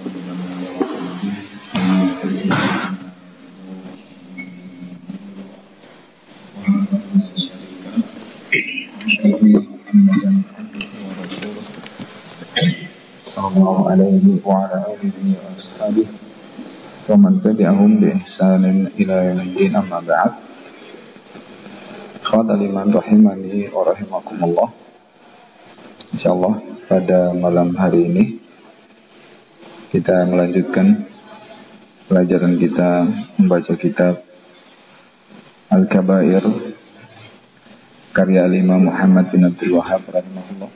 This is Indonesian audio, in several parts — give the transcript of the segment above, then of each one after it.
sallallahu alaihi wa ala alihi wa ashabihi wa man tabi'ahum bi ihsanin ila yaumiddin, amma ba'd. Khadal iman rahimani wa rahimakumullah. Insyaallah pada malam hari ini kita melanjutkan pelajaran kita membaca kitab Al-Kabair karya Imam Muhammad bin Abdul Wahhab rahimahullah,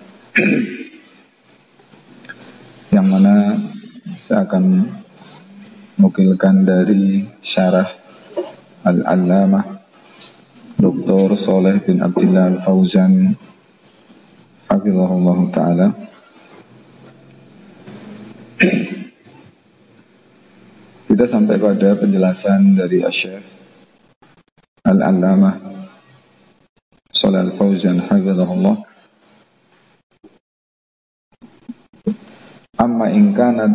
yang mana saya akan menukilkan dari syarah Al-Allamah Dr. Shalih bin Abdullah Al-Fauzan hafizahullah ta'ala. Kita sampai pada penjelasan dari Syekh Al-Allamah Shalih Al-Fauzan hafizahullah. Amma in kanat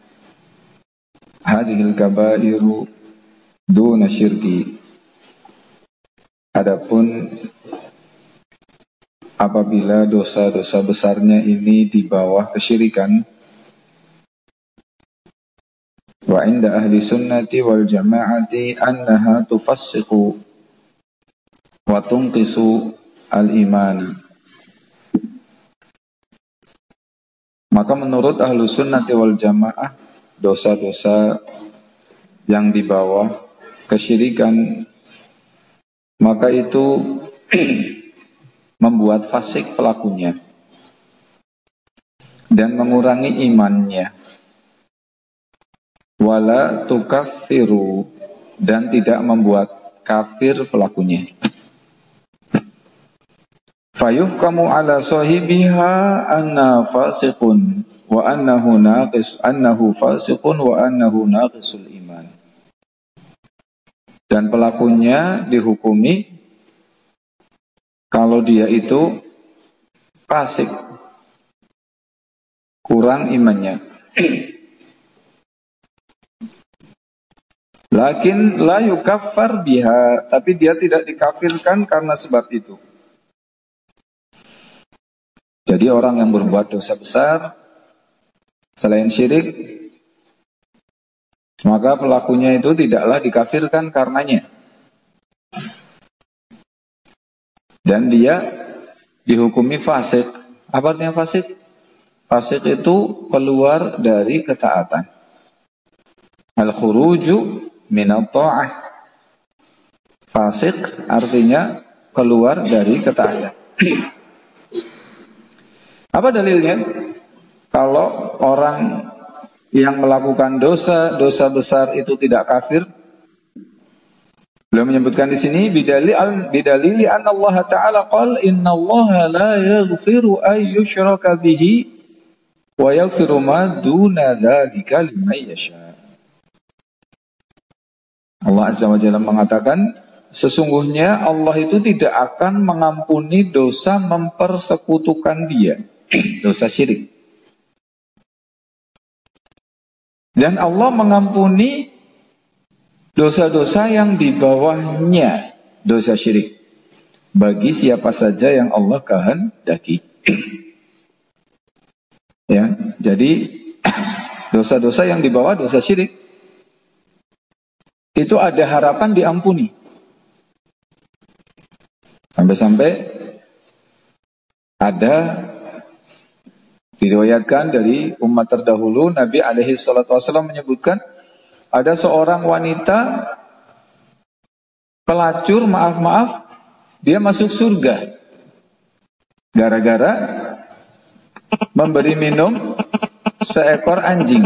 hadhil kabairu duna syirki. Adapun apabila dosa-dosa besarnya ini di bawah kesyirikan, wa inda ahli sunnati wal jama'ati annaha tufassiqu wa tunqisu al-iman. Maka menurut ahlu sunnati wal jamaah, dosa-dosa yang di bawah kesyirikan, maka itu membuat fasik pelakunya dan mengurangi imannya. Wala tukaffiru, dan tidak membuat kafir pelakunya. Fayuhkamu ala sahibiha anna fasiqun wa annahu fasiqun wa annahu naqisul iman. Dan pelakunya dihukumi kalau dia itu fasik, kurang imannya. Lakin la yukaffar biha, tapi dia tidak dikafirkan karena sebab itu. Jadi orang yang berbuat dosa besar selain syirik, maka pelakunya itu tidaklah dikafirkan karenanya. Dan dia dihukumi fasik. Apa artinya fasik? Fasik itu keluar dari ketaatan. Al-khuruju minat ta'ah. Fasik artinya keluar dari ketaatan. Apa dalilnya? Kalau orang yang melakukan dosa besar itu tidak kafir, beliau menyebutkan di sini bidalili anna Allah Ta'ala qala innallaha la yaghfiru ay yushraka bihi wa yaghfiru ma duna dzalika liman yasha. Allah Azza wa Jalla mengatakan, sesungguhnya Allah itu tidak akan mengampuni dosa mempersekutukan Dia, dosa syirik. Dan Allah mengampuni dosa-dosa yang di bawahnya dosa syirik bagi siapa saja yang Allah kehendaki. Ya, jadi dosa-dosa yang di bawah dosa syirik itu ada harapan diampuni. Sampai-sampai ada diriwayatkan dari umat terdahulu, Nabi alaihi salatu wasallam menyebutkan ada seorang wanita pelacur, maaf, dia masuk surga gara-gara memberi minum seekor anjing.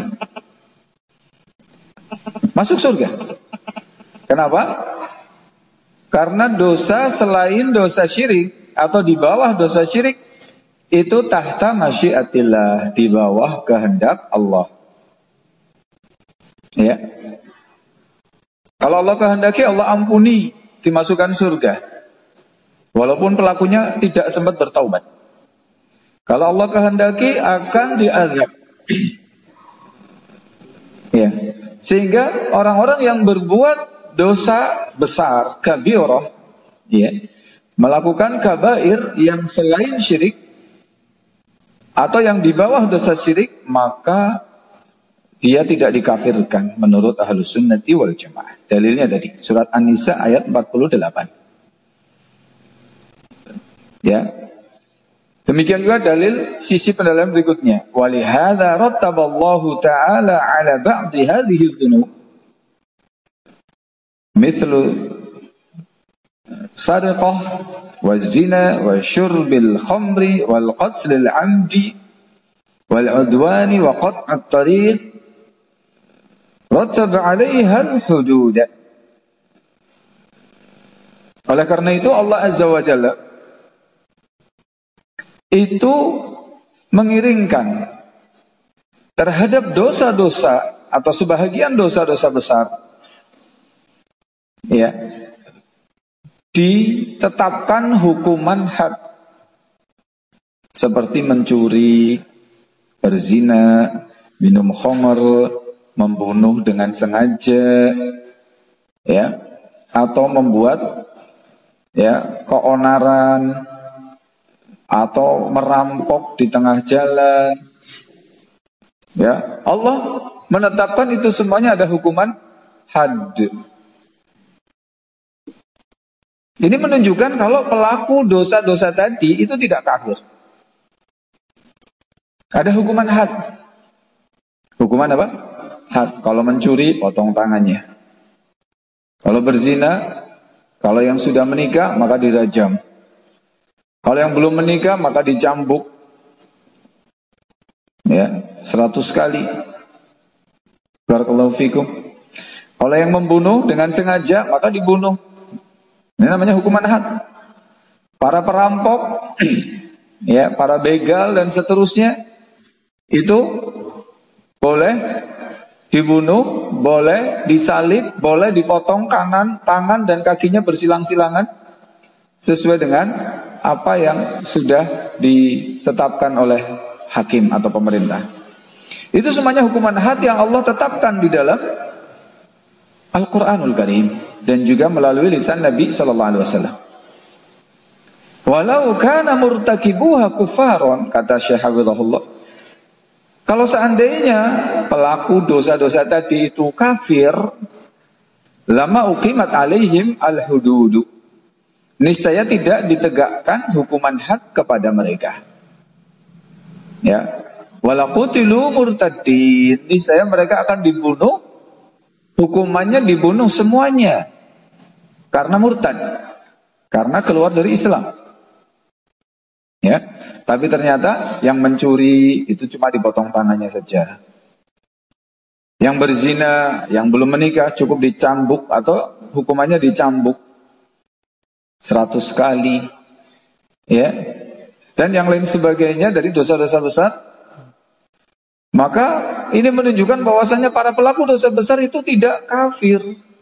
Masuk surga. Kenapa? Karena dosa selain dosa syirik atau di bawah dosa syirik itu tahta masyiatillah, di bawah kehendak Allah. Ya. Kalau Allah kehendaki, Allah ampuni, dimasukkan surga. Walaupun pelakunya tidak sempat bertaubat. Kalau Allah kehendaki, akan diazab. Ya. Sehingga orang-orang yang berbuat dosa besar, kabirah, ya, melakukan kabair yang selain syirik atau yang di bawah dosa syirik, maka dia tidak dikafirkan menurut Ahlus Sunnati wal Jamaah. Dalilnya tadi surat An-Nisa ayat 48. Ya. Demikian juga dalil sisi pendalilan berikutnya. Walihadza rattaballahu ta'ala 'ala ba'di hadhihi dzunub mithlu sarqah waz-zina wa syurbil khamri wal qatlil 'amdi wal 'udwani wa qat'at tariq rattab 'alaiha al-hudud. Oleh karena itu Allah Azza wa Jalla itu mengiringkan terhadap dosa-dosa atau sebahagian dosa-dosa besar, ya, ditetapkan hukuman had seperti mencuri, berzina, minum khamr, membunuh dengan sengaja, ya, atau membuat, ya, keonaran, atau merampok di tengah jalan. Ya, Allah menetapkan itu semuanya ada hukuman had. Ini menunjukkan kalau pelaku dosa-dosa tadi itu tidak kafir. Ada hukuman had. Hukuman apa? Had. Kalau mencuri, potong tangannya. Kalau berzina, kalau yang sudah menikah, maka dirajam. Kalau yang belum menikah maka dicambuk, ya, 100 kali. Barakallahu fikum. Kalau yang membunuh dengan sengaja maka dibunuh. Ini namanya hukuman had. Para perampok, ya, para begal dan seterusnya itu boleh dibunuh, boleh disalib, boleh dipotong tangan dan kakinya bersilang-silangan sesuai dengan apa yang sudah ditetapkan oleh hakim atau pemerintah. Itu semuanya hukuman had yang Allah tetapkan di dalam Al-Quranul Karim dan juga melalui lisan Nabi Sallallahu Alaihi Wasallam. Walau kana murtakibuha kufaron, kata Syekh Hafizahullah, kalau seandainya pelaku dosa-dosa tadi itu kafir, lama uqimat alaihim al-hududu, niscaya tidak ditegakkan hukuman had kepada mereka. Ya, walaqutilu murtadin, niscaya mereka akan dibunuh, hukumannya dibunuh semuanya karena murtad, karena keluar dari Islam. Ya, tapi ternyata yang mencuri itu cuma dipotong tangannya saja. Yang berzina, yang belum menikah cukup dicambuk atau hukumannya dicambuk 100 kali, ya, dan yang lain sebagainya dari dosa-dosa besar. Maka ini menunjukkan bahwasanya para pelaku dosa besar itu tidak kafir,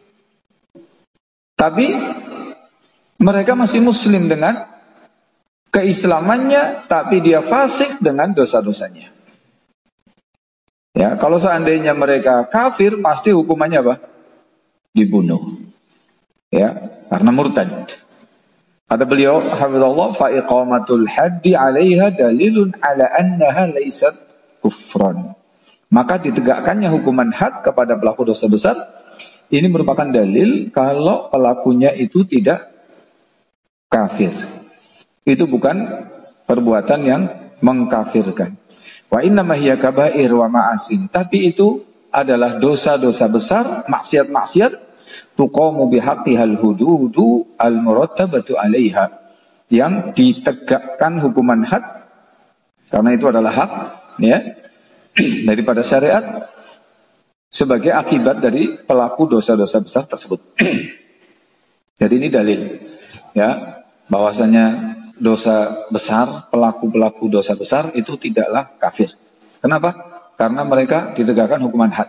tapi mereka masih muslim dengan keislamannya, tapi dia fasik dengan dosa-dosanya. Ya, kalau seandainya mereka kafir, pasti hukumannya apa? Dibunuh, ya, karena murtad. Kata beliau, hafizallah, fa iqamatul haddi 'alaiha dalilun 'ala annaha laysat kufran. Maka ditegakkannya hukuman had kepada pelaku dosa besar ini merupakan dalil kalau pelakunya itu tidak kafir. Itu bukan perbuatan yang mengkafirkan. Wa innama hiya kaba'ir wa ma'asin. Tapi itu adalah dosa-dosa besar, maksiat-maksiat, tuqamu bihaqqihal hududu al-murattabatu 'alaiha, yang ditegakkan hukuman had karena itu adalah hak, ya, daripada syariat sebagai akibat dari pelaku dosa-dosa besar tersebut. Jadi ini dalil, ya, bahwasanya dosa besar, pelaku-pelaku dosa besar itu tidaklah kafir. Kenapa? Karena mereka ditegakkan hukuman had.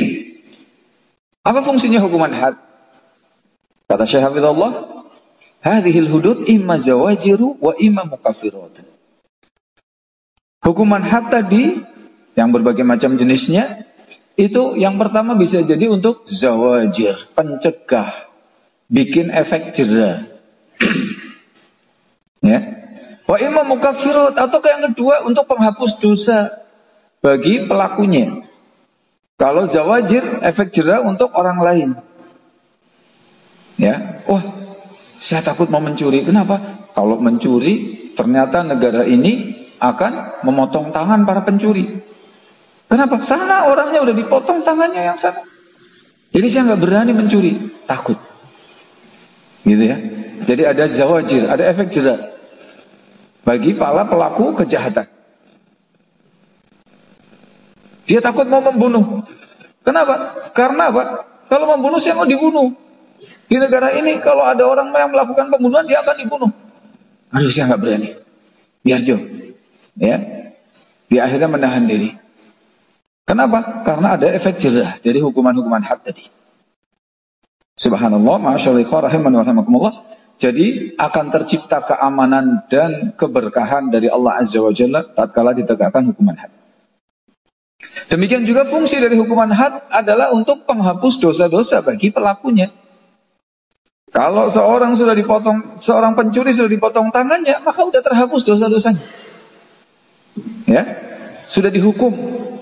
Apa fungsinya hukuman had? Kata Syekh Hafizahullah, hadhil hudud imma zawajiru wa imma mukaffirat. Hukuman had tadi yang berbagai macam jenisnya Itu yang pertama bisa jadi untuk zawajir, pencegah, bikin efek jera. Ya. Wa imma mukaffirat, atau yang kedua untuk penghapus dosa bagi pelakunya. Kalau zawajir, efek jera untuk orang lain. Ya, wah, saya takut mau mencuri. Kenapa? Kalau mencuri, ternyata negara ini akan memotong tangan para pencuri. Kenapa? Sana orangnya udah dipotong tangannya yang sana. Jadi saya nggak berani mencuri, takut. Gitu ya. Jadi ada zawajir, ada efek jera bagi para pelaku kejahatan. Dia takut mau membunuh. Kenapa? Karena apa? Kalau membunuh saya mau dibunuh. Di negara ini kalau ada orang yang melakukan pembunuhan dia akan dibunuh. Aduh, saya nggak berani. Biar jauh. Ya. Dia akhirnya menahan diri. Kenapa? Karena ada efek jera dari hukuman-hukuman had tadi. Subhanallah, masyaallah, rahimani wa rahimakumullah. Jadi akan tercipta keamanan dan keberkahan dari Allah Azza wa Jalla tatkala ditegakkan hukuman had. Demikian juga fungsi dari hukuman had adalah untuk penghapus dosa-dosa bagi pelakunya. Kalau seorang pencuri sudah dipotong tangannya, maka sudah terhapus dosa-dosanya. Ya, sudah dihukum.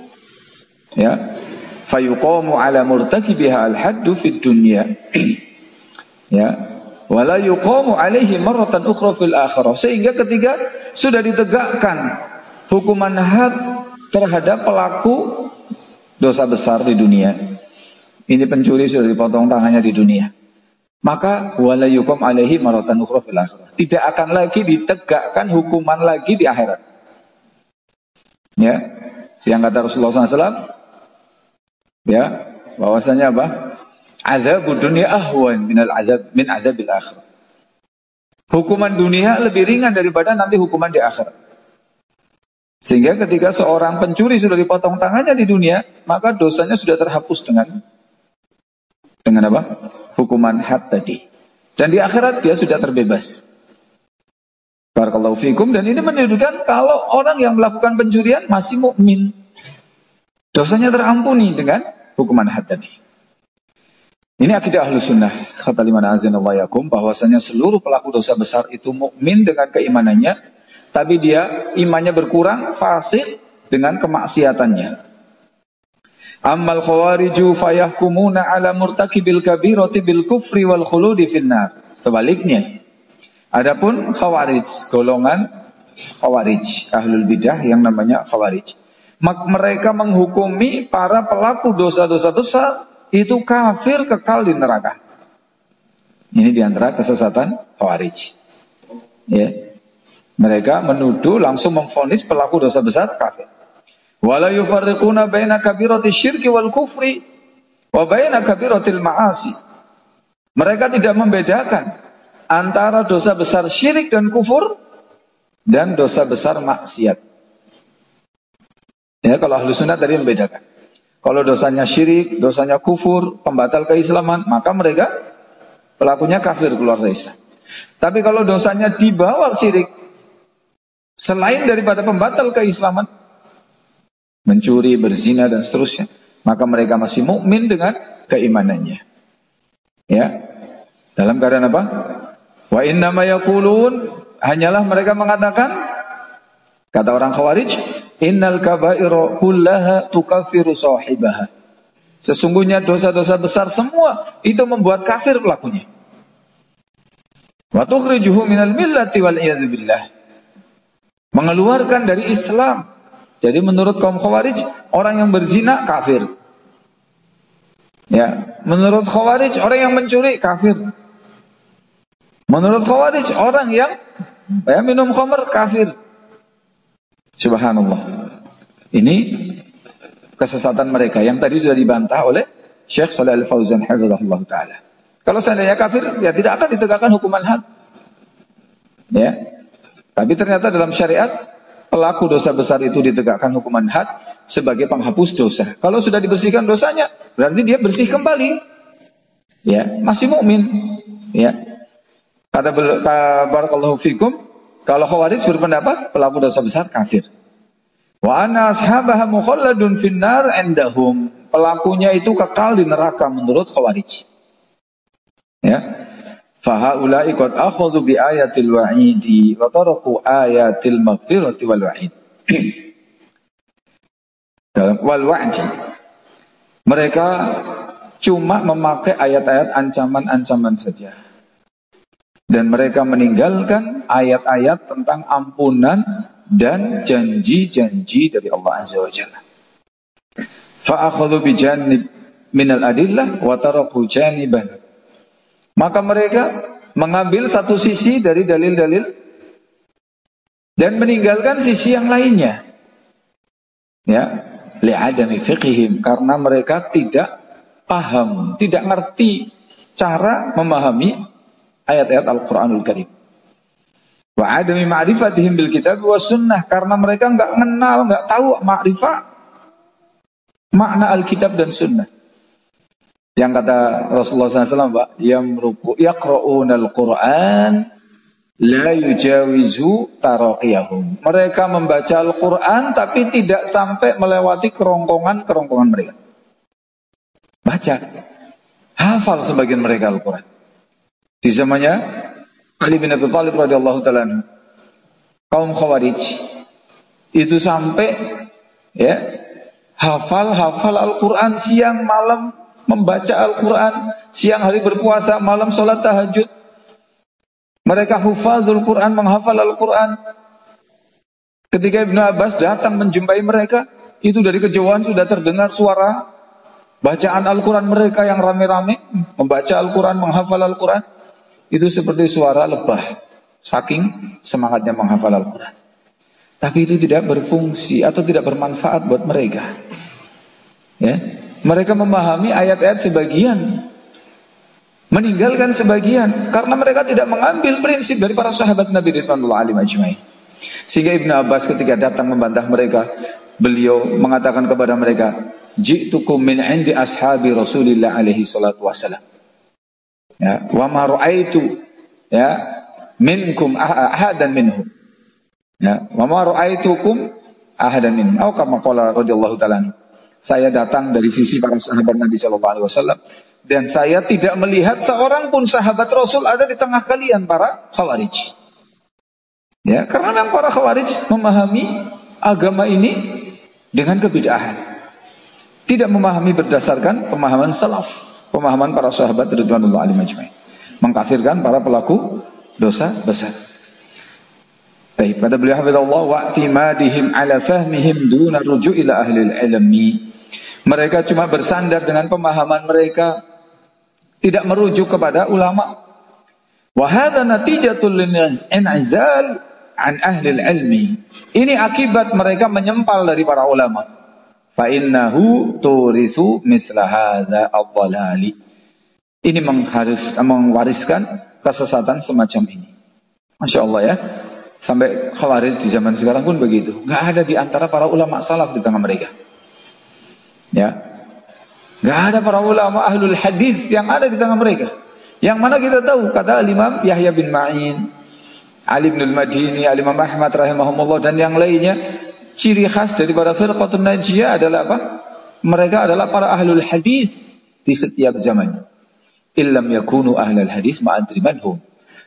Ya, fayuqamu ala murtakibiha al-haddu fid dunya. Ya, wala yuqamu alaihi marratan ukhra fil akhirah. Sehingga ketika sudah ditegakkan hukuman had terhadap pelaku dosa besar di dunia. Ini pencuri sudah dipotong tangannya di dunia. Maka wala yuqam alaihi marratan ukhra fil akhirah. Tidak akan lagi ditegakkan hukuman lagi di akhirat. Ya, yang kata Rasulullah SAW, ya, bahwasanya apa? Azabud dunya ahwan min azabil akhirah. Hukuman dunia lebih ringan daripada nanti hukuman di akhirat. Sehingga ketika seorang pencuri sudah dipotong tangannya di dunia, maka dosanya sudah terhapus dengan apa? Hukuman had tadi. Dan di akhirat dia sudah terbebas. Barakallahu fikum. Dan ini menunjukkan kalau orang yang melakukan pencurian masih mukmin, dosanya terampuni dengan hukuman had tadi. Ini akidah Ahlus Sunnah, kata liman azanallahu yakum, bahwasanya seluruh pelaku dosa besar itu mukmin dengan keimanannya, tapi dia imannya berkurang, fasik dengan kemaksiatannya. Ammal khawariju fayahkumuna ala murtakibil kabirati bil kufri wal khuludi finnar. Sebaliknya, adapun khawarij, golongan khawarij, ahlul bidah yang namanya khawarij, mereka menghukumi para pelaku dosa-dosa besar itu kafir kekal di neraka. Ini diantara kesesatan khawarij. Ya. Mereka menuduh, langsung memvonis pelaku dosa besar kafir. Wala yufarriquna baina kabirati syirki wal kufri wa baina kabiratil ma'asi. Mereka tidak membedakan antara dosa besar syirik dan kufur dan dosa besar maksiat. Ya, kalau Ahlus Sunnah tadi membedakan. Kalau dosanya syirik, dosanya kufur, pembatal keislaman, maka mereka pelakunya kafir keluar dari Islam. Tapi kalau dosanya di bawah syirik, selain daripada pembatal keislaman, mencuri, berzina dan seterusnya, maka mereka masih mukmin dengan keimanannya. Ya. Dalam keadaan apa? Wa innama yaqulun, hanyalah mereka mengatakan, kata orang Khawarij, innal kaba'ira kullaha tukaffiru sahibaha. Sesungguhnya dosa-dosa besar semua itu membuat kafir pelakunya. Wa tukhrijuhu minal millati wal iyad billah. Mengeluarkan dari Islam. Jadi menurut kaum Khawarij, orang yang berzina kafir. Ya, menurut Khawarij orang yang mencuri kafir. Menurut Khawarij orang yang minum khamr kafir. Subhanallah. Ini kesesatan mereka yang tadi sudah dibantah oleh Syekh Shalih Al-Fauzan hafizahullah taala. Kalau seandainya kafir, ya tidak akan ditegakkan hukuman had. Ya. Tapi ternyata dalam syariat pelaku dosa besar itu ditegakkan hukuman had sebagai penghapus dosa. Kalau sudah dibersihkan dosanya, berarti dia bersih kembali. Ya, masih mukmin. Ya. Kata barakallahu fikum, kalau Khawarij berpendapat pelaku dosa besar kafir. Wa anna ashabaha mukhalladun finnar indahum. Pelakunya itu kekal di neraka menurut Khawarij. Ya. Fa haula'i qad akhadhu bi ayatil wa'idi wa taraku ayatil maghfirati wal wa'id. Dalam wal wa'di. Mereka cuma memakai ayat-ayat ancaman-ancaman saja. Dan mereka meninggalkan ayat-ayat tentang ampunan dan janji-janji dari Allah Azza wa Jalla. Fa'akhadhu bijanib minal adillah wa taraku janiban. Maka mereka mengambil satu sisi dari dalil-dalil dan meninggalkan sisi yang lainnya. Ya, li'adami fiqhihim, karena mereka tidak paham, tidak ngerti cara memahami ayat-ayat Al-Quranul Karim. Wa adami ma'rifatihim bil kitab wa sunnah, karena mereka enggak kenal, enggak tahu ma'rifat makna Alkitab dan sunnah. Yang kata Rasulullah SAW, Pak, yaqra'una al-Quran la yujawizu taraqiyahum. Mereka membaca Al-Quran tapi tidak sampai melewati kerongkongan mereka. Baca, hafal sebagian mereka Al-Quran. Di zamannya Ali bin Abi Thalib radhiyallahu ta'ala anhu, kaum Khawarij itu sampai ya hafal Al-Quran siang malam, membaca Al-Quran siang hari berpuasa, malam sholat tahajud. Mereka hufazul Quran, menghafal Al-Quran. Ketika Ibnu Abbas datang menjumpai mereka, itu dari kejauhan sudah terdengar suara bacaan Al-Quran mereka yang rame-rame, membaca Al-Quran, menghafal Al-Quran. Itu seperti suara lebah, saking semangatnya menghafal Al-Quran. Tapi itu tidak berfungsi atau tidak bermanfaat buat mereka. Ya, mereka memahami ayat-ayat sebagian, meninggalkan sebagian, karena mereka tidak mengambil prinsip dari para sahabat Nabi ridwanullah alaihim ajmain. Sehingga Ibnu Abbas ketika datang membantah mereka, beliau mengatakan kepada mereka, ji'tukum min 'indi ashabi Rasulillah alaihi salatu wasalam. Ya, wa ma ra'aitu ya minkum ahadan minhum. Ya, wa ma ra'aitukum ahadan minhum. Atau kama qala radhiyallahu ta'ala. Saya datang dari sisi para sahabat Nabi sallallahu alaihi wasallam dan saya tidak melihat seorang pun sahabat Rasul ada di tengah kalian para Khawarij. Ya, karena memang para Khawarij memahami agama ini dengan kebid'ahan. Tidak memahami berdasarkan pemahaman salaf, pemahaman para sahabat ridwanullah alaihim ajmain. Mengkafirkan para pelaku dosa besar. Baik, kata beliau hafizallah wa i'timadihim ala fahmihim duna ruju' ila ahli ilmi. Mereka cuma bersandar dengan pemahaman mereka, tidak merujuk kepada ulama. Wa hadza natijatul lin'izal an ahli ilmi. Ini akibat mereka menyempal dari para ulama. Fa innahu turithu mithla hadza ad-dhalali. Ini mewariskan kesesatan semacam ini. Masya Allah ya. Sampai Khawarij di zaman sekarang pun begitu. Gak ada di antara para ulama salaf di tengah mereka. Ya, gak ada para ulama ahlul hadis yang ada di tengah mereka. Yang mana kita tahu, kata Imam Yahya bin Ma'in, Ali bin al-Madini, Imam Ahmad rahimahumullah dan yang lainnya, ciri khas daripada firqatun najiyah adalah apa? Mereka adalah para ahlul hadis di setiap zaman. Illam yakunu ahlul hadis ma'adri manhum.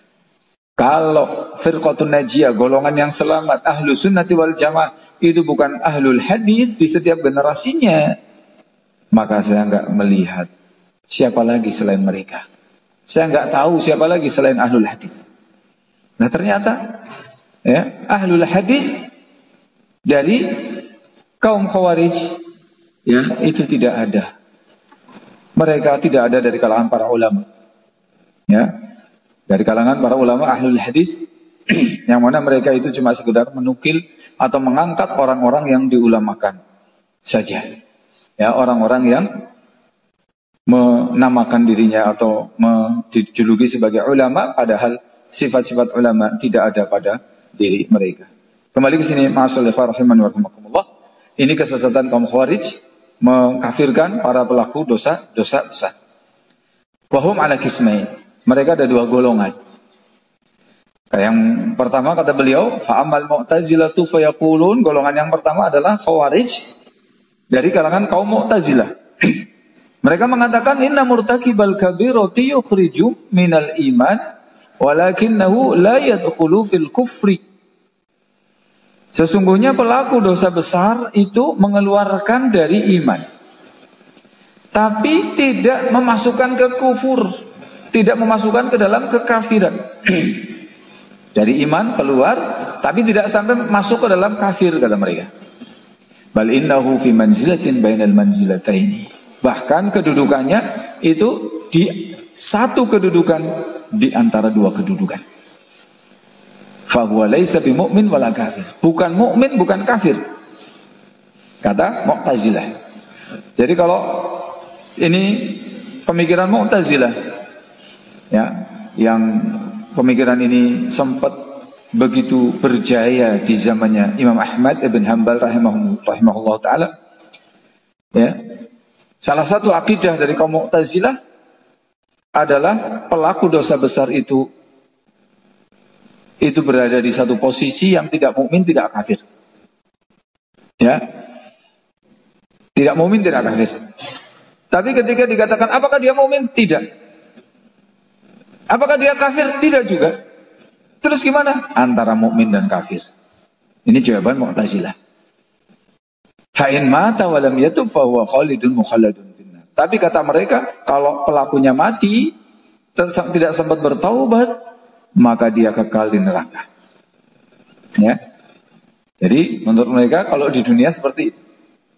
Kalau firqatun najiyah, golongan yang selamat, ahlu sunnati wal jamaah, itu bukan ahlul hadis di setiap generasinya, maka saya enggak melihat siapa lagi selain mereka. Saya enggak tahu siapa lagi selain ahlul hadis. Nah ternyata ya, ahlul hadis dari kaum Khawarij ya, itu tidak ada. Mereka tidak ada dari kalangan para ulama. Ya. Dari kalangan para ulama ahlul hadis yang mana mereka itu cuma sekedar menukil atau mengangkat orang-orang yang diulamakan saja. Ya, orang-orang yang menamakan dirinya atau dijuluki sebagai ulama padahal sifat-sifat ulama tidak ada pada diri mereka. Kembali ke sini, ma'asyiral rahimani wa rahimakumullah. Ini kesesatan kaum Khawarij mengkafirkan para pelaku dosa-dosa besar. Wahum ala kismain. Mereka ada dua golongan. Yang pertama kata beliau, fa'amal mu'tazilatu fayaqulun, golongan yang pertama adalah khawarij dari kalangan kaum Mu'tazilah. Mereka mengatakan inna murtakibal kabirati yukhriju minal iman walakinnahu la yadkhulu fil kufri. Sesungguhnya pelaku dosa besar itu mengeluarkan dari iman, tapi tidak memasukkan ke kufur, tidak memasukkan ke dalam kekafiran. Dari iman keluar, tapi tidak sampai masuk ke dalam kafir, kata mereka. Bal innahu fi manzilatin bainal manzilataini. Bahkan kedudukannya itu di satu kedudukan di antara dua kedudukan. Fa huwa laisa bimumin wala kafir. Bukan mukmin, bukan kafir. Kata Mu'tazilah. Jadi kalau ini pemikiran Mu'tazilah, ya, yang pemikiran ini sempat begitu berjaya di zamannya Imam Ahmad ibn Hanbal rahimahullah ta'ala. Ya. Salah satu akidah dari kaum Mu'tazilah adalah pelaku dosa besar itu berada di satu posisi yang tidak mukmin, tidak kafir. Ya. Tidak mukmin, tidak kafir. Tapi ketika dikatakan apakah dia mukmin? Tidak. Apakah dia kafir? Tidak juga. Terus gimana? Antara mukmin dan kafir. Ini jawaban Mu'tazilah. Fa'in mata walam yatub fa huwa khalidun mukhalladun finnar. Tapi kata mereka, kalau pelakunya mati tidak sempat bertaubat, maka dia kekal di neraka. Ya. Jadi menurut mereka kalau di dunia seperti itu.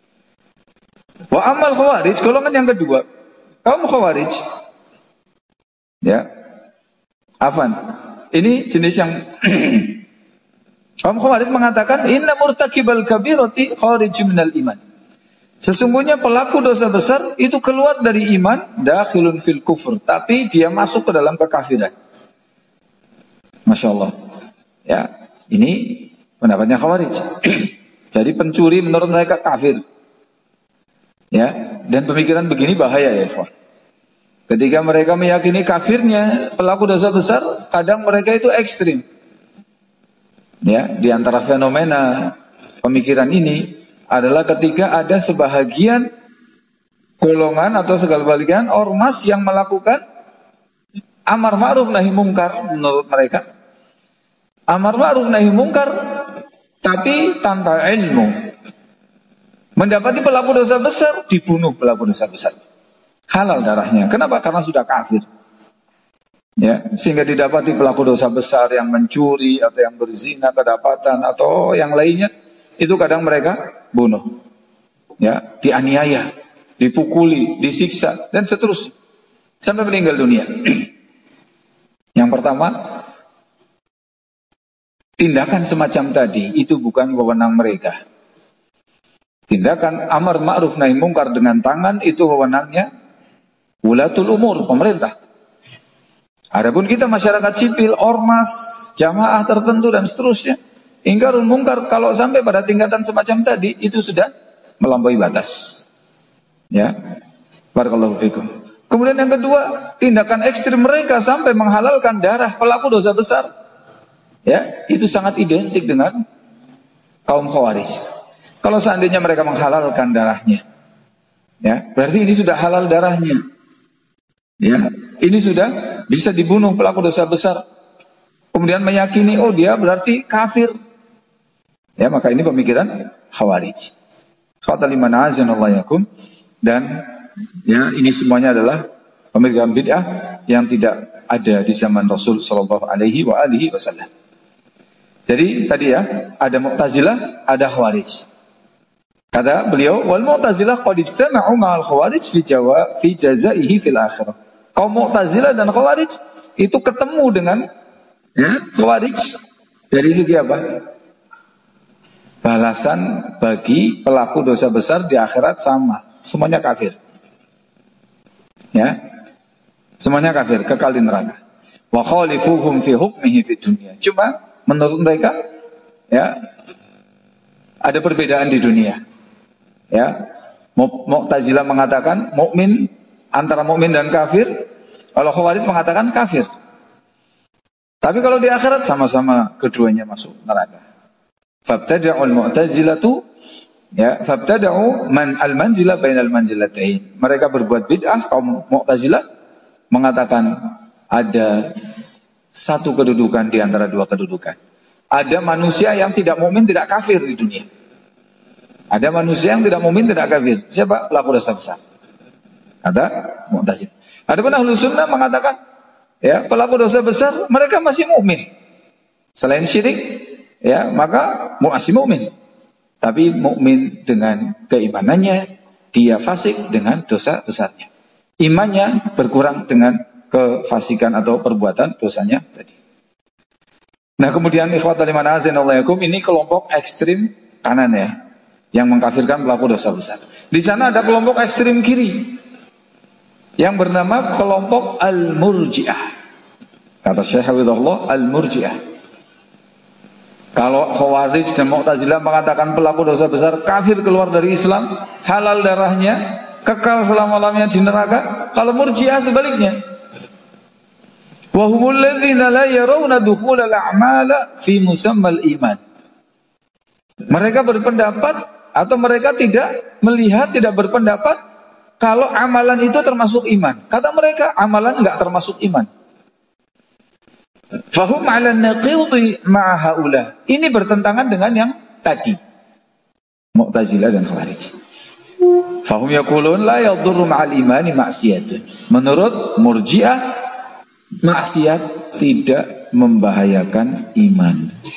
Wa amal khawarij, golongan yang kedua, kaum khawarij. Ya. Afan. Ini jenis yang kaum khawarij mengatakan inna murtakibal kabirati kharij minal iman. Sesungguhnya pelaku dosa besar itu keluar dari iman, dakhilun fil kufur, tapi dia masuk ke dalam kekafiran. Masya Allah. Ya, ini pendapatnya khawarij. Jadi pencuri menurut mereka kafir. Ya, dan pemikiran begini bahaya ya, ketika mereka meyakini kafirnya pelaku dosa besar, kadang mereka itu ekstrim. Ya, di antara fenomena pemikiran ini adalah ketika ada sebahagian golongan atau sebagian ormas yang melakukan amar ma'ruf nahi mungkar menurut mereka. Amar ma'ruf nahi mungkar tapi tanpa ilmu. Mendapati pelaku dosa besar, dibunuh pelaku dosa besar. Halal darahnya. Kenapa? Karena sudah kafir. Ya, sehingga didapati pelaku dosa besar yang mencuri atau yang berzina kedapatan atau yang lainnya, itu kadang mereka bunuh. Ya, dianiaya, dipukuli, disiksa dan seterusnya sampai meninggal dunia. Yang pertama, tindakan semacam tadi itu bukan wewenang mereka. Tindakan amar ma'ruf nahi mungkar dengan tangan itu wewenangnya wulatul umur, pemerintah. Adapun kita masyarakat sipil, ormas, jamaah tertentu dan seterusnya, ingkarul mungkar kalau sampai pada tingkatan semacam tadi itu sudah melampaui batas. Ya. Barakallahu fikum. Kemudian yang kedua, tindakan ekstrim mereka sampai menghalalkan darah pelaku dosa besar. Ya, itu sangat identik dengan kaum khawarij. Kalau seandainya mereka menghalalkan darahnya, ya, berarti ini sudah halal darahnya. Ya, ini sudah bisa dibunuh pelaku dosa besar. Kemudian meyakini, oh dia berarti kafir. Ya, maka ini pemikiran khawarij. Fataliman azanallayakum. Dan ya, ini semuanya adalah pemikiran bid'ah yang tidak ada di zaman Rasul sallallahu alaihi wasallam. Jadi tadi ya, ada Mu'tazilah, ada Khawarij. Kata beliau, wal Mu'tazilah qad istama'u ma'al Khawarij fi jazaihi fil akhirah. Kaum Mu'tazilah dan Khawarij itu ketemu dengan ya, Khawarij dari segi apa? Balasan bagi pelaku dosa besar di akhirat sama, semuanya kafir. Ya. Semuanya kafir, kekal di neraka. Wa khalifuhum fi hukmihi fid dunya. Cuma menurut mereka ya ada perbedaan di dunia. Ya, Mu'tazilah mengatakan mukmin antara mukmin dan kafir, kalau Khawarij mengatakan kafir. Tapi kalau di akhirat sama-sama keduanya masuk neraka. Fabtada'ul mu'tazilatu fabtada'u al-manzila bainal manzilatain. Mereka berbuat bid'ah, kaum Mu'tazilah mengatakan ada satu kedudukan di antara dua kedudukan. Ada manusia yang tidak mukmin, tidak kafir di dunia. Ada manusia yang tidak mukmin, tidak kafir. Siapa? Pelaku dosa besar. Ada Mu'tazilah. Ada pun Ahlus Sunnah mengatakan, pelaku dosa besar mereka masih mukmin. Selain syirik, maka masih mukmin. Tapi mukmin dengan keimanannya, dia fasik dengan dosa besarnya. Imannya berkurang dengan kefasikan atau perbuatan dosanya tadi. Nah, kemudian ikhwatal iman azanallahakum, ini kelompok ekstrim kanan yang mengkafirkan pelaku dosa besar. Di sana ada kelompok ekstrim kiri yang bernama kelompok al-murji'ah. Kata Syekh Hafizahullah, al-murji'ah. Kalau Khawarij dan Mu'tazilah mengatakan pelaku dosa besar kafir, keluar dari Islam, halal darahnya, kekal selama-lamanya di neraka. Kalau Murji'ah sebaliknya, wa humul ladzina la yarawna dukhulal a'mala fi musammal iman. Mereka berpendapat atau mereka tidak melihat, tidak berpendapat kalau amalan itu termasuk iman. Kata mereka, amalan enggak termasuk iman. Fahum 'ala naqidhi ma'a haula. Ini bertentangan dengan yang tadi, Mu'tazilah dan Khawarij. Fahum yaqulun la yadurru ma'al imani ma'siyatun. Menurut Murji'ah, maksiat tidak membahayakan iman.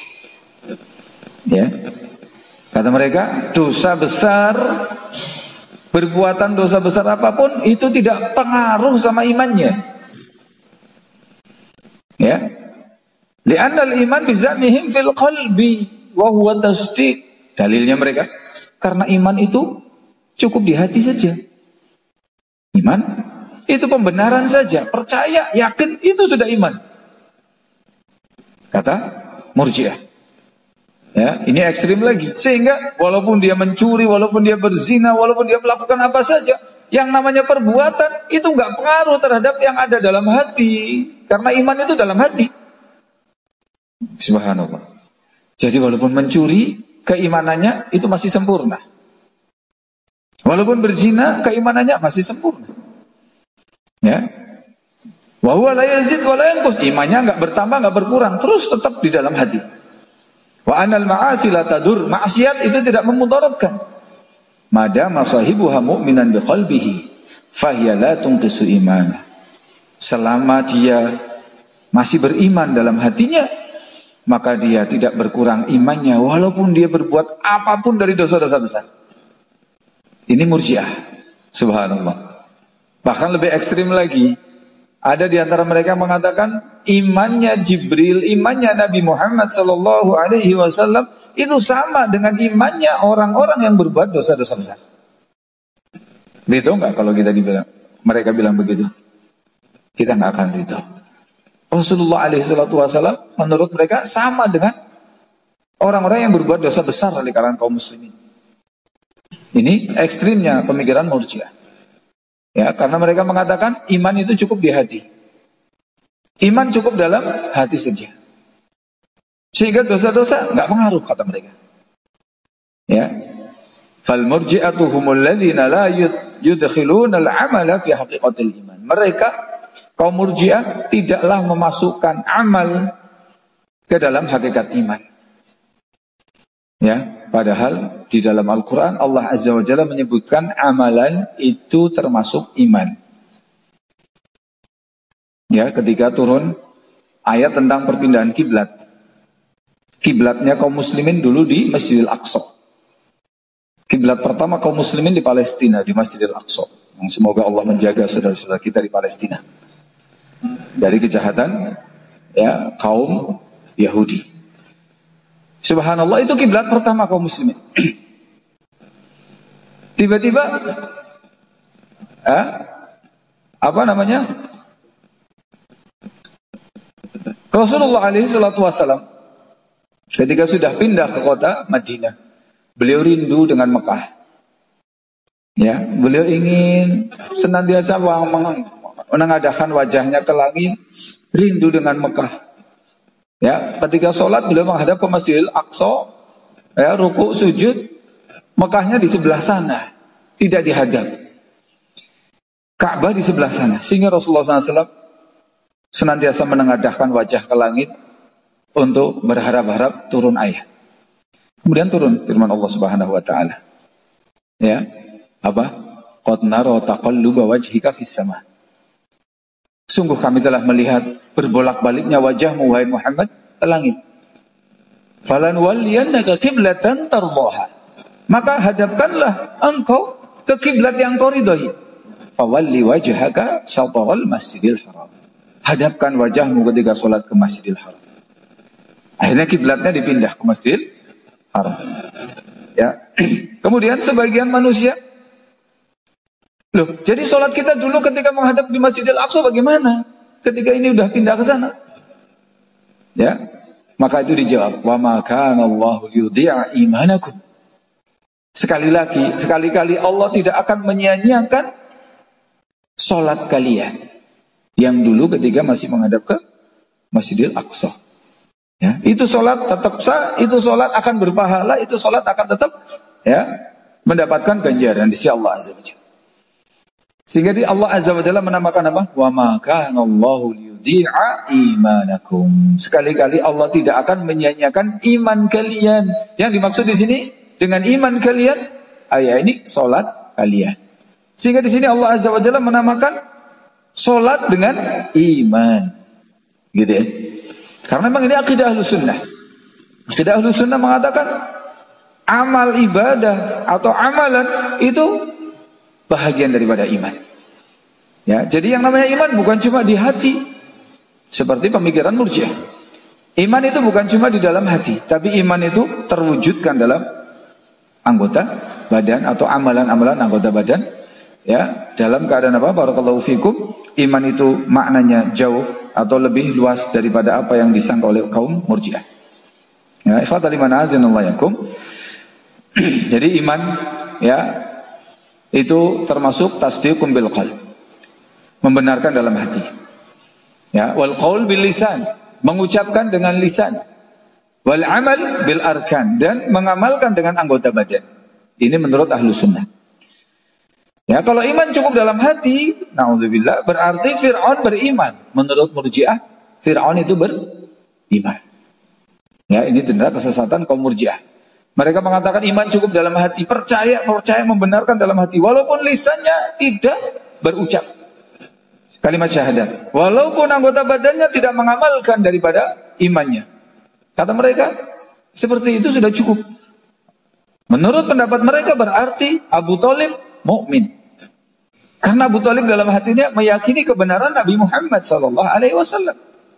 Kata mereka, dosa besar, perbuatan dosa besar apapun itu tidak pengaruh sama imannya. Li'anna al-iman bizamihim fil qalbi wa huwa tasdiq. Dalilnya mereka, karena iman itu cukup di hati saja. Iman itu pembenaran saja, percaya, yakin, itu sudah iman. Kata Murji'ah. Ini ekstrim lagi. Sehingga walaupun dia mencuri, walaupun dia berzina, walaupun dia melakukan apa saja, yang namanya perbuatan itu enggak pengaruh terhadap yang ada dalam hati. Karena iman itu dalam hati. Subhanallah. Jadi walaupun mencuri, keimanannya itu masih sempurna. Walaupun berzina, keimanannya masih sempurna. Wa huwa la yazid wa la yanqus. Imannya enggak bertambah, enggak berkurang, terus tetap di dalam hati. Wa anal ma'asi la tadur. Maksiat itu tidak memudaratkan. Madama sahibuha mu'minan biqalbihi fahiya la tunqisu imanah. Selama dia masih beriman dalam hatinya, maka dia tidak berkurang imannya walaupun dia berbuat apapun dari dosa-dosa besar. Ini Murji'ah. Subhanallah. Bahkan lebih ekstrim lagi, ada di antara mereka mengatakan imannya Jibril, imannya Nabi Muhammad SAW itu sama dengan imannya orang-orang yang berbuat dosa-dosa besar. Begitu enggak kalau kita dibilang, mereka bilang begitu? Kita enggak akan ridho. Rasulullah SAW menurut mereka sama dengan orang-orang yang berbuat dosa besar di kalangan kaum muslimin. Ini ekstrimnya pemikiran Murji'ah. Karena mereka mengatakan iman itu cukup di hati. Iman cukup dalam hati saja. Sehingga dosa-dosa enggak pengaruh, kata mereka. Fal murji'atu humul ladzina la yudkhiluna al-'amala fi haqiqatil iman. Mereka kaum Murji'ah tidaklah memasukkan amal ke dalam hakikat iman. Padahal di dalam Al-Quran Allah Azza wa Jalla menyebutkan amalan itu termasuk iman. Ketika turun ayat tentang perpindahan kiblat. Kiblatnya kaum muslimin dulu di Masjidil Aqsa. Kiblat pertama kaum muslimin di Palestina, di Masjidil Aqsa. Yang semoga Allah menjaga saudara-saudara kita di Palestina dari kejahatan kaum Yahudi. Subhanallah, itu kiblat pertama kaum muslimin. Tiba-tiba Rasulullah SAW ketika sudah pindah ke kota Madinah, beliau rindu dengan Mekah. Beliau ingin senantiasa menengadahkan wajahnya ke langit, rindu dengan Mekah. Ya, ketika sholat beliau menghadap ke Masjidil Aqsa, ya, ruku, sujud, Mekahnya di sebelah sana, tidak dihadap. Ka'bah di sebelah sana, sehingga Rasulullah SAW senantiasa menengadahkan wajah ke langit untuk berharap-harap turun ayat. Kemudian turun firman Allah Subhanahu wa taala. Ya, apa? Qad nara taqalluba wajhika fis sama. Sungguh kami telah melihat berbolak-baliknya wajahmu wahai Muhammad ke langit. Falan walliyannaka qiblatan tardaha. Maka hadapkanlah engkau ke kiblat yang kau ridhai. Fawalli wajhaka syatral Masjidil Haram. Hadapkan wajahmu ketika sholat ke Masjidil Haram. Akhirnya kiblatnya dipindah ke Masjidil Haram. Ya. Kemudian sebagian manusia, loh, jadi sholat kita dulu ketika menghadap di Masjidil Aqsa bagaimana? Ketika ini udah pindah ke sana. Ya. Maka itu dijawab, wa ma kana Allahu yudhi'a imanakum. Sekali-kali Allah tidak akan menyia-nyiakan sholat kalian yang dulu ketika masih menghadap ke Masjidil Aqsa. Ya, itu sholat tetap sah, itu sholat akan berpahala, itu sholat akan tetap, ya, mendapatkan ganjaran di sisi Allah Azza wa Jalla. Sehingga Allah Azza wa Jalla menamakan apa? Wa ma kana Allahu liyudhi'a imanakum. Sekali-kali Allah tidak akan menyia-nyiakan iman kalian. Yang dimaksud di sini dengan iman kalian, ayat ini sholat kalian. Sehingga di sini Allah Azza wa Jalla menamakan sholat dengan iman, gitu ya. Karena memang ini akidah Ahlus Sunnah. Akidah Ahlus Sunnah mengatakan amal ibadah atau amalan itu bahagian daripada iman. Ya, jadi yang namanya iman bukan cuma di hati, seperti pemikiran Murji'ah. Iman itu bukan cuma di dalam hati, tapi iman itu terwujudkan dalam anggota badan atau amalan-amalan anggota badan. Ya, dalam keadaan apa? Barakallahu fikum. Iman itu maknanya jauh atau lebih luas daripada apa yang disangka oleh kaum Murji'ah. Ya, ikhwatal iman azanallahu. Jadi iman, ya, itu termasuk tasdiqun bil qalb. Membenarkan dalam hati. Ya, wal qaul bil lisan, mengucapkan dengan lisan. Wal amal bil arkan, dan mengamalkan dengan anggota badan. Ini menurut Ahlus Sunnah. Ya, kalau iman cukup dalam hati, naudzubillah, berarti Fir'aun beriman. Menurut Murji'ah, Fir'aun itu beriman. Ya, ini tentang kesesatan kaum Murji'ah. Mereka mengatakan iman cukup dalam hati, percaya membenarkan dalam hati, walaupun lisannya tidak berucap kalimat syahadat, walaupun anggota badannya tidak mengamalkan daripada imannya. Kata mereka, seperti itu sudah cukup. Menurut pendapat mereka berarti Abu Thalib mukmin. Karena Abu Thalib dalam hatinya meyakini kebenaran Nabi Muhammad SAW.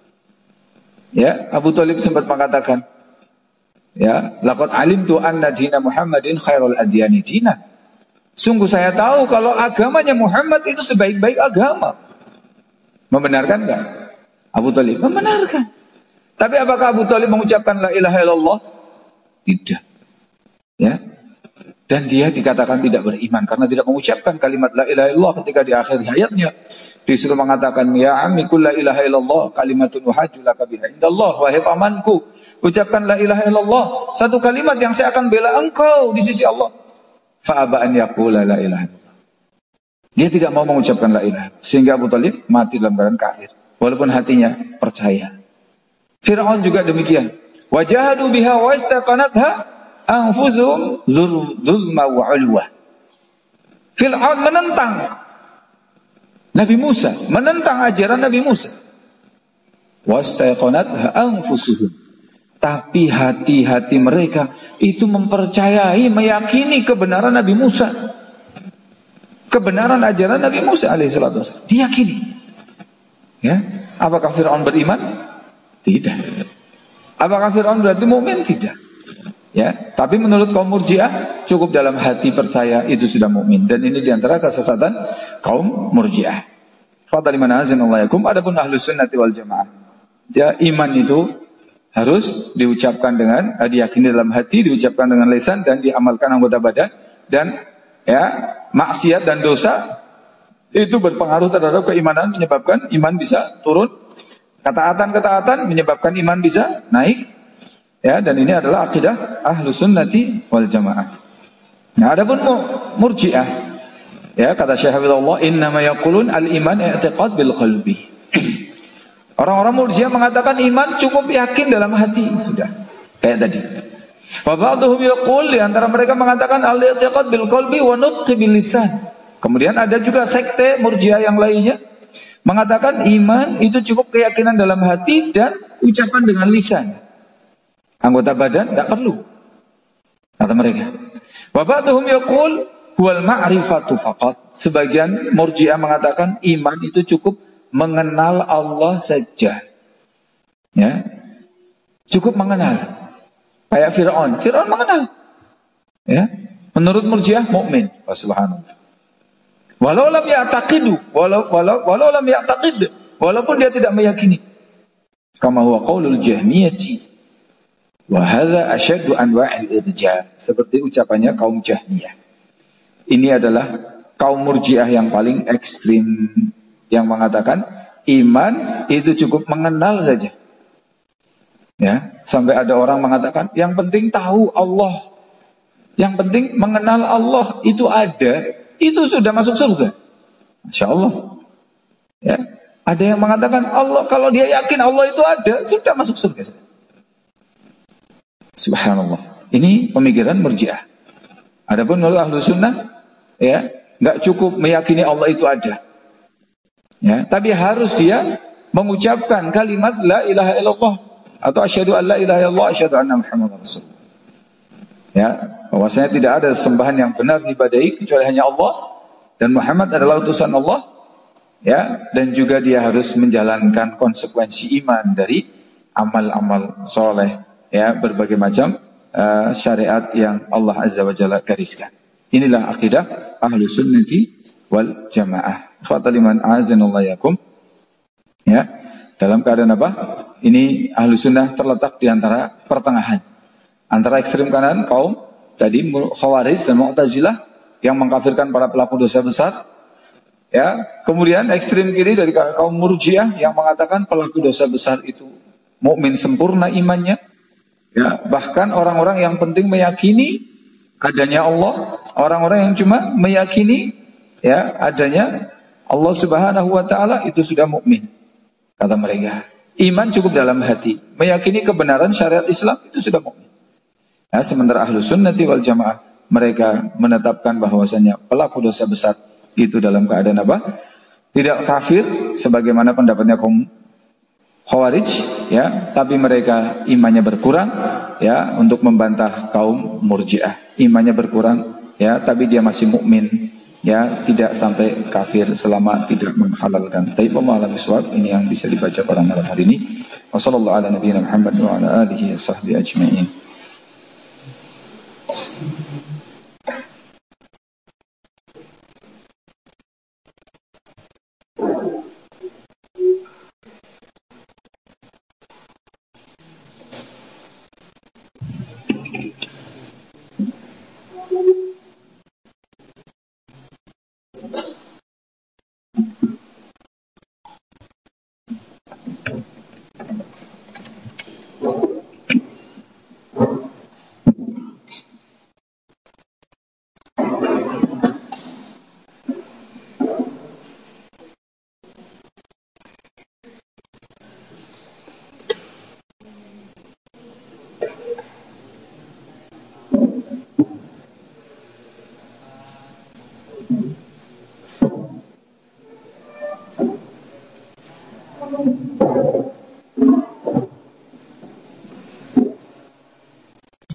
Ya, Abu Thalib sempat mengatakan, ya, laqad alimtu anna dina Muhammadin khairul adyani dina. Sungguh saya tahu kalau agamanya Muhammad itu sebaik-baik agama. Membenarkan enggak? Abu Thalib membenarkan. Tapi apakah Abu Thalib mengucapkan la ilaha illallah? Tidak. Ya. Dan dia dikatakan tidak beriman karena tidak mengucapkan kalimat la ilaha illallah ketika di akhir hayatnya disuruh mengatakan ya ammi qul la ilaha illallah kalimatun uhajju laka biha indallah, wahai pamanku, ucapkan la ilaha illallah, satu kalimat yang saya akan bela engkau di sisi Allah. Fa aba an yaqula la ilaha illallah. Dia tidak mau mengucapkan la ilaha, sehingga Abu Thalib mati dalam keadaan kafir walaupun hatinya percaya. Fir'aun juga demikian. Wajahadu biha wa istaqanatha anfusuhum zulma wa ulwa. Fir'aun menentang Nabi Musa, menentang ajaran Nabi Musa. Wastaqanatha anfusuhum. Tapi hati-hati mereka itu mempercayai, meyakini kebenaran Nabi Musa. Kebenaran ajaran Nabi Musa alaihissalatu wassalam. Diyakini. Ya, apakah Fir'aun beriman? Tidak. Apakah Fir'aun berarti mukmin? Tidak. Ya, tapi menurut kaum Murji'ah cukup dalam hati percaya itu sudah mukmin, dan ini diantara kesesatan kaum Murji'ah. Adapun Ahlus Sunnah wal Jamaah, ya, iman itu harus diucapkan dengan diyakini dalam hati, diucapkan dengan lisan, dan diamalkan anggota badan. Dan ya, maksiat dan dosa itu berpengaruh terhadap keimanan, menyebabkan iman bisa turun Ketaatan-ketaatan menyebabkan iman bisa naik. Ya, dan ini adalah akidah Ahlus Sunnati wal Jamaah. Nah, adapun Murji'ah, ya, kata Syekh Habibullah, innama yaqulun al-iman i'tiqad bil qalbi. Orang-orang Murji'ah mengatakan iman cukup yakin dalam hati, sudah. Kayak tadi. Wa ba'dhum yaqul, di antara mereka mengatakan al-i'tiqad bil qalbi wa nutq bil lisan. Kemudian ada juga sekte Murji'ah yang lainnya mengatakan iman itu cukup keyakinan dalam hati dan ucapan dengan lisan. Anggota badan tidak perlu, kata mereka. Wa ba'dhum yaqul huwal ma'rifatu faqat. Sebagian Murji'ah mengatakan iman itu cukup mengenal Allah saja. Ya. Cukup mengenal. Kayak Fir'aun. Fir'aun mengenal. Ya. Menurut Murji'ah mukmin. Subhanallah. Walau lam ya'taqidu, walau lam ya'taqid, walaupun dia tidak meyakini. Kama huwa qaulul Jahmiyati. Wa hadza asyaddu anwa'il irja, seperti ucapannya kaum Jahmiyah. Ini adalah kaum Murji'ah yang paling ekstrim, yang mengatakan iman itu cukup mengenal saja. Ya, sampai ada orang mengatakan yang penting tahu Allah. Yang penting mengenal Allah itu ada, itu sudah masuk surga. Masya Allah. Ya, ada yang mengatakan Allah, kalau dia yakin Allah itu ada, sudah masuk surga. Subhanallah. Ini pemikiran Murji'ah. Adapun menurut Ahlu Sunnah, ya, nggak cukup meyakini Allah itu ada. Ya, tapi harus dia mengucapkan kalimat la ilaha illallah atau asyhadu an la ilaha illallah, asyhadu anna Muhammadar Rasulullah. Ya, bahwasanya tidak ada sembahan yang benar diibadahi kecuali hanya Allah dan Muhammad adalah utusan Allah. Ya, dan juga dia harus menjalankan konsekuensi iman dari amal-amal soleh. Ya, berbagai macam syariat yang Allah Azza wa Jalla gariskan. Inilah akidah Ahlus Sunnati wal Jamaah. Khataliman azanallahu yakum. Ya, dalam keadaan apa? Ini Ahlus Sunnah terletak di antara pertengahan. Antara ekstrem kanan kaum tadi Khawarij dan Mu'tazilah yang mengkafirkan para pelaku dosa besar. Ya, kemudian ekstrem kiri dari kaum Murji'ah yang mengatakan pelaku dosa besar itu mukmin sempurna imannya. Ya, bahkan orang-orang yang penting meyakini adanya Allah, orang-orang yang cuma meyakini ya adanya Allah Subhanahu wa taala itu sudah mukmin. Kata mereka, iman cukup dalam hati, meyakini kebenaran syariat Islam itu sudah mukmin. Ya, sementara Ahlus Sunnati wal Jamaah mereka menetapkan bahwasanya pelaku dosa besar itu dalam keadaan apa? Tidak kafir sebagaimana pendapatnya kaum Khawarij, ya, tapi mereka imannya berkurang, ya, untuk membantah kaum Murji'ah. Imannya berkurang, ya, tapi dia masih mukmin, ya, tidak sampai kafir selama tidak menghalalkan. Tapi pemahaman iswab ini yang bisa dibaca pada malam hari ini. Wassallallahu ala nabiyina Muhammad wa ala alihi wa sahbihi ajma'in.